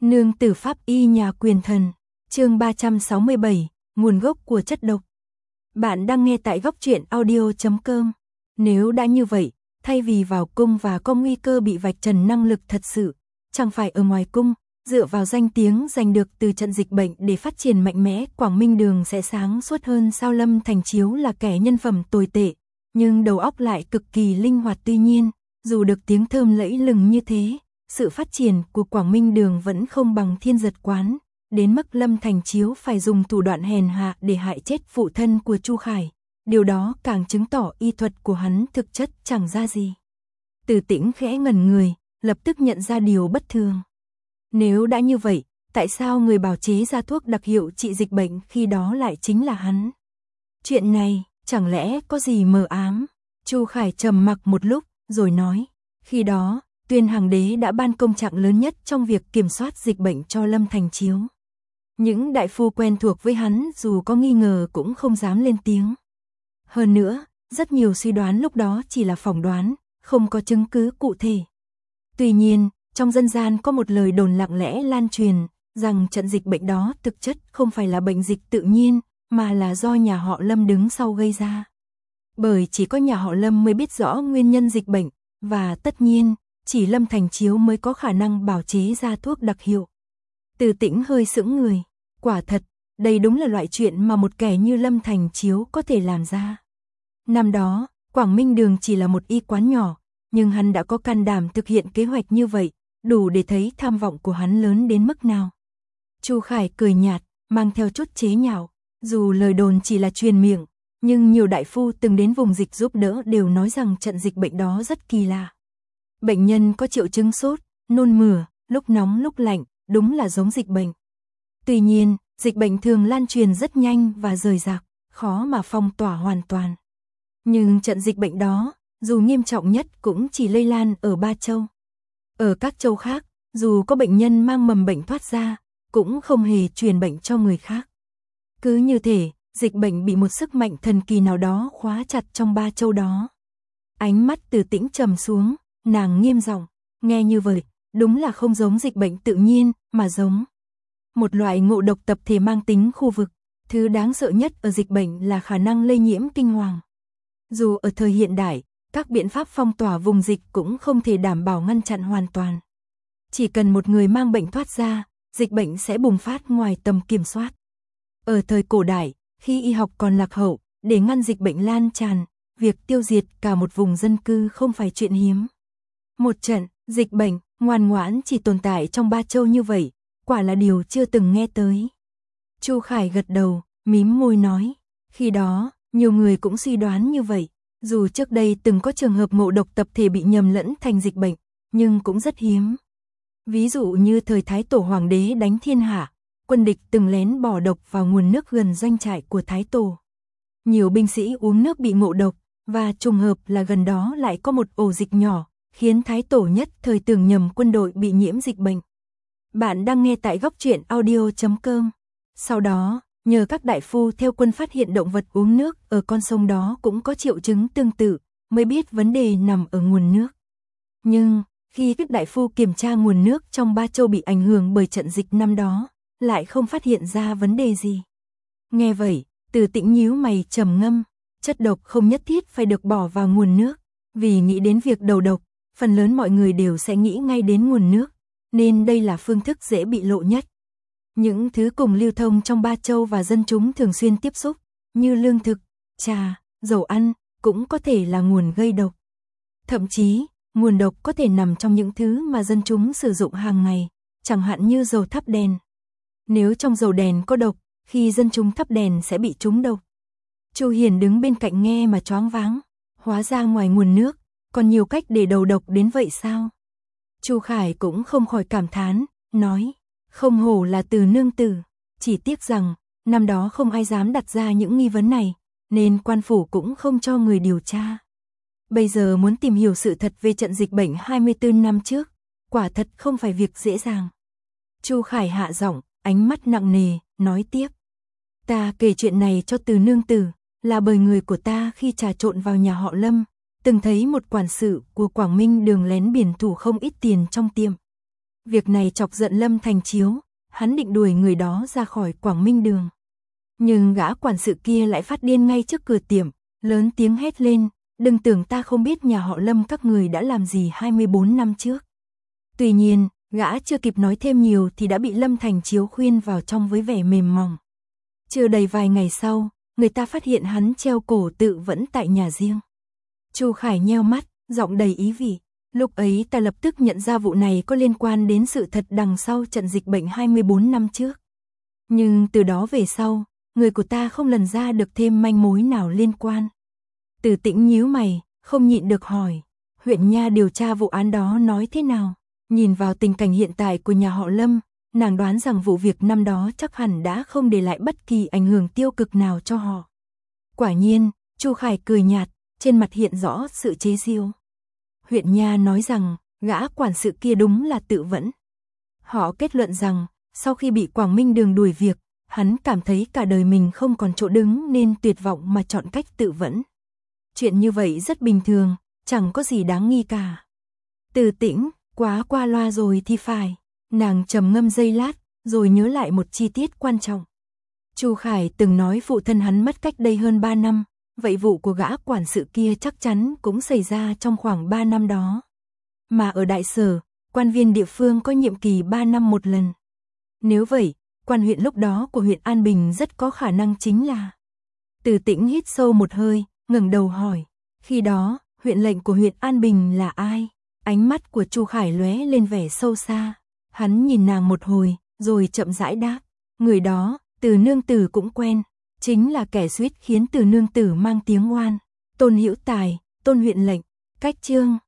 Nương tử pháp y nhà quyền thần, chương 367, nguồn gốc của chất độc. Bạn đang nghe tại góc truyện audio.com. Nếu đã như vậy, thay vì vào cung và có nguy cơ bị vạch trần năng lực thật sự, chẳng phải ở ngoài cung, dựa vào danh tiếng giành được từ trận dịch bệnh để phát triển mạnh mẽ, Quảng Minh Đường sẽ sáng suốt hơn sao? Lâm Thành Chiếu là kẻ nhân phẩm tồi tệ, nhưng đầu óc lại cực kỳ linh hoạt. Tuy nhiên, dù được tiếng thơm lẫy lừng như thế, sự phát triển của Quảng Minh Đường vẫn không bằng Thiên Giật Quán, đến mức Lâm Thành Chiếu phải dùng thủ đoạn hèn hạ để hại chết phụ thân của Chu Khải. Điều đó càng chứng tỏ y thuật của hắn thực chất chẳng ra gì. Từ Tĩnh khẽ ngẩn người, lập tức nhận ra điều bất thường. Nếu đã như vậy, tại sao người bào chế ra thuốc đặc hiệu trị dịch bệnh khi đó lại chính là hắn? Chuyện này, chẳng lẽ có gì mờ ám? Chu Khải trầm mặc một lúc, rồi nói, khi đó, Tuyên Hàng Đế đã ban công trạng lớn nhất trong việc kiểm soát dịch bệnh cho Lâm Thành Chiếu. Những đại phu quen thuộc với hắn dù có nghi ngờ cũng không dám lên tiếng. Hơn nữa, rất nhiều suy đoán lúc đó chỉ là phỏng đoán, không có chứng cứ cụ thể. Tuy nhiên, trong dân gian có một lời đồn lặng lẽ lan truyền, rằng trận dịch bệnh đó thực chất không phải là bệnh dịch tự nhiên, mà là do nhà họ Lâm đứng sau gây ra. Bởi chỉ có nhà họ Lâm mới biết rõ nguyên nhân dịch bệnh, và tất nhiên, chỉ Lâm Thành Chiếu mới có khả năng bào chế ra thuốc đặc hiệu. Từ Tĩnh hơi sững người, quả thật, đây đúng là loại chuyện mà một kẻ như Lâm Thành Chiếu có thể làm ra. Năm đó, Quảng Minh Đường chỉ là một y quán nhỏ, nhưng hắn đã có can đảm thực hiện kế hoạch như vậy, đủ để thấy tham vọng của hắn lớn đến mức nào. Chu Khải cười nhạt, mang theo chút chế nhạo, dù lời đồn chỉ là truyền miệng, nhưng nhiều đại phu từng đến vùng dịch giúp đỡ đều nói rằng trận dịch bệnh đó rất kỳ lạ. Bệnh nhân có triệu chứng sốt, nôn mửa, lúc nóng lúc lạnh, đúng là giống dịch bệnh. Tuy nhiên, dịch bệnh thường lan truyền rất nhanh và rời rạc, khó mà phong tỏa hoàn toàn. Nhưng trận dịch bệnh đó, dù nghiêm trọng nhất cũng chỉ lây lan ở Ba Châu. Ở các châu khác, dù có bệnh nhân mang mầm bệnh thoát ra, cũng không hề truyền bệnh cho người khác. Cứ như thể, dịch bệnh bị một sức mạnh thần kỳ nào đó khóa chặt trong Ba Châu đó. Ánh mắt Từ Tĩnh trầm xuống, nàng nghiêm giọng, nghe như vậy, đúng là không giống dịch bệnh tự nhiên, mà giống một loại ngộ độc tập thể mang tính khu vực. Thứ đáng sợ nhất ở dịch bệnh là khả năng lây nhiễm kinh hoàng. Dù ở thời hiện đại, các biện pháp phong tỏa vùng dịch cũng không thể đảm bảo ngăn chặn hoàn toàn. Chỉ cần một người mang bệnh thoát ra, dịch bệnh sẽ bùng phát ngoài tầm kiểm soát. Ở thời cổ đại, khi y học còn lạc hậu, để ngăn dịch bệnh lan tràn, việc tiêu diệt cả một vùng dân cư không phải chuyện hiếm. Một trận dịch bệnh ngoan ngoãn chỉ tồn tại trong Ba Châu như vậy, quả là điều chưa từng nghe tới. Chu Khải gật đầu, mím môi nói, khi đó, nhiều người cũng suy đoán như vậy, dù trước đây từng có trường hợp ngộ độc tập thể bị nhầm lẫn thành dịch bệnh, nhưng cũng rất hiếm. Ví dụ như thời Thái Tổ Hoàng đế đánh thiên hạ, quân địch từng lén bỏ độc vào nguồn nước gần doanh trại của Thái Tổ. Nhiều binh sĩ uống nước bị ngộ độc, và trùng hợp là gần đó lại có một ổ dịch nhỏ, khiến Thái Tổ nhất thời tưởng nhầm quân đội bị nhiễm dịch bệnh. Bạn đang nghe tại góc truyện audio.com. Sau đó, nhờ các đại phu theo quân phát hiện động vật uống nước ở con sông đó cũng có triệu chứng tương tự, mới biết vấn đề nằm ở nguồn nước. Nhưng, khi các đại phu kiểm tra nguồn nước trong Ba Châu bị ảnh hưởng bởi trận dịch năm đó, lại không phát hiện ra vấn đề gì. Nghe vậy, Từ Tĩnh nhíu mày trầm ngâm, chất độc không nhất thiết phải được bỏ vào nguồn nước, vì nghĩ đến việc đầu độc, phần lớn mọi người đều sẽ nghĩ ngay đến nguồn nước, nên đây là phương thức dễ bị lộ nhất. Những thứ cùng lưu thông trong Ba Châu và dân chúng thường xuyên tiếp xúc, như lương thực, trà, dầu ăn, cũng có thể là nguồn gây độc. Thậm chí, nguồn độc có thể nằm trong những thứ mà dân chúng sử dụng hàng ngày, chẳng hạn như dầu thắp đèn. Nếu trong dầu đèn có độc, khi dân chúng thắp đèn sẽ bị trúng độc. Chu Hiền đứng bên cạnh nghe mà choáng váng, hóa ra ngoài nguồn nước, còn nhiều cách để đầu độc đến vậy sao? Chu Khải cũng không khỏi cảm thán, nói, không hổ là Từ nương tử, chỉ tiếc rằng, năm đó không ai dám đặt ra những nghi vấn này, nên quan phủ cũng không cho người điều tra. Bây giờ muốn tìm hiểu sự thật về trận dịch bệnh 24 năm trước, quả thật không phải việc dễ dàng. Chu Khải hạ giọng, ánh mắt nặng nề, nói tiếp. Ta kể chuyện này cho Từ nương tử, là bởi người của ta khi trà trộn vào nhà họ Lâm, từng thấy một quản sự của Quảng Minh Đường lén biển thủ không ít tiền trong tiệm. Việc này chọc giận Lâm Thành Chiếu, hắn định đuổi người đó ra khỏi Quảng Minh Đường. Nhưng gã quản sự kia lại phát điên ngay trước cửa tiệm, lớn tiếng hét lên, đừng tưởng ta không biết nhà họ Lâm các người đã làm gì 24 năm trước. Tuy nhiên, gã chưa kịp nói thêm nhiều thì đã bị Lâm Thành Chiếu khuyên vào trong với vẻ mềm mỏng. Chưa đầy vài ngày sau, người ta phát hiện hắn treo cổ tự vẫn tại nhà riêng. Chu Khải nheo mắt, giọng đầy ý vị. Lúc ấy ta lập tức nhận ra vụ này có liên quan đến sự thật đằng sau trận dịch bệnh 24 năm trước. Nhưng từ đó về sau, người của ta không lần ra được thêm manh mối nào liên quan. Từ Tĩnh nhíu mày, không nhịn được hỏi, huyện nha điều tra vụ án đó nói thế nào? Nhìn vào tình cảnh hiện tại của nhà họ Lâm, nàng đoán rằng vụ việc năm đó chắc hẳn đã không để lại bất kỳ ảnh hưởng tiêu cực nào cho họ. Quả nhiên, Chu Khải cười nhạt, trên mặt hiện rõ sự chế giễu. Huyện nha nói rằng, gã quản sự kia đúng là tự vẫn. Họ kết luận rằng, sau khi bị Quảng Minh Đường đuổi việc, hắn cảm thấy cả đời mình không còn chỗ đứng nên tuyệt vọng mà chọn cách tự vẫn. Chuyện như vậy rất bình thường, chẳng có gì đáng nghi cả. Từ Tĩnh, quá qua loa rồi thì phải. Nàng trầm ngâm giây lát, rồi nhớ lại một chi tiết quan trọng. Chu Khải từng nói phụ thân hắn mất cách đây hơn 3 năm, vậy vụ của gã quản sự kia chắc chắn cũng xảy ra trong khoảng 3 năm đó. Mà ở đại sở, quan viên địa phương có nhiệm kỳ 3 năm một lần. Nếu vậy, quan huyện lúc đó của huyện An Bình rất có khả năng chính là... Từ Tĩnh hít sâu một hơi, ngẩng đầu hỏi, khi đó, huyện lệnh của huyện An Bình là ai? Ánh mắt của Chu Khải lóe lên vẻ sâu xa. Hắn nhìn nàng một hồi, rồi chậm rãi đáp, người đó, Từ nương tử cũng quen, chính là kẻ suýt khiến Từ nương tử mang tiếng oan. Tôn Hữu Tài, Tôn huyện lệnh, cách chương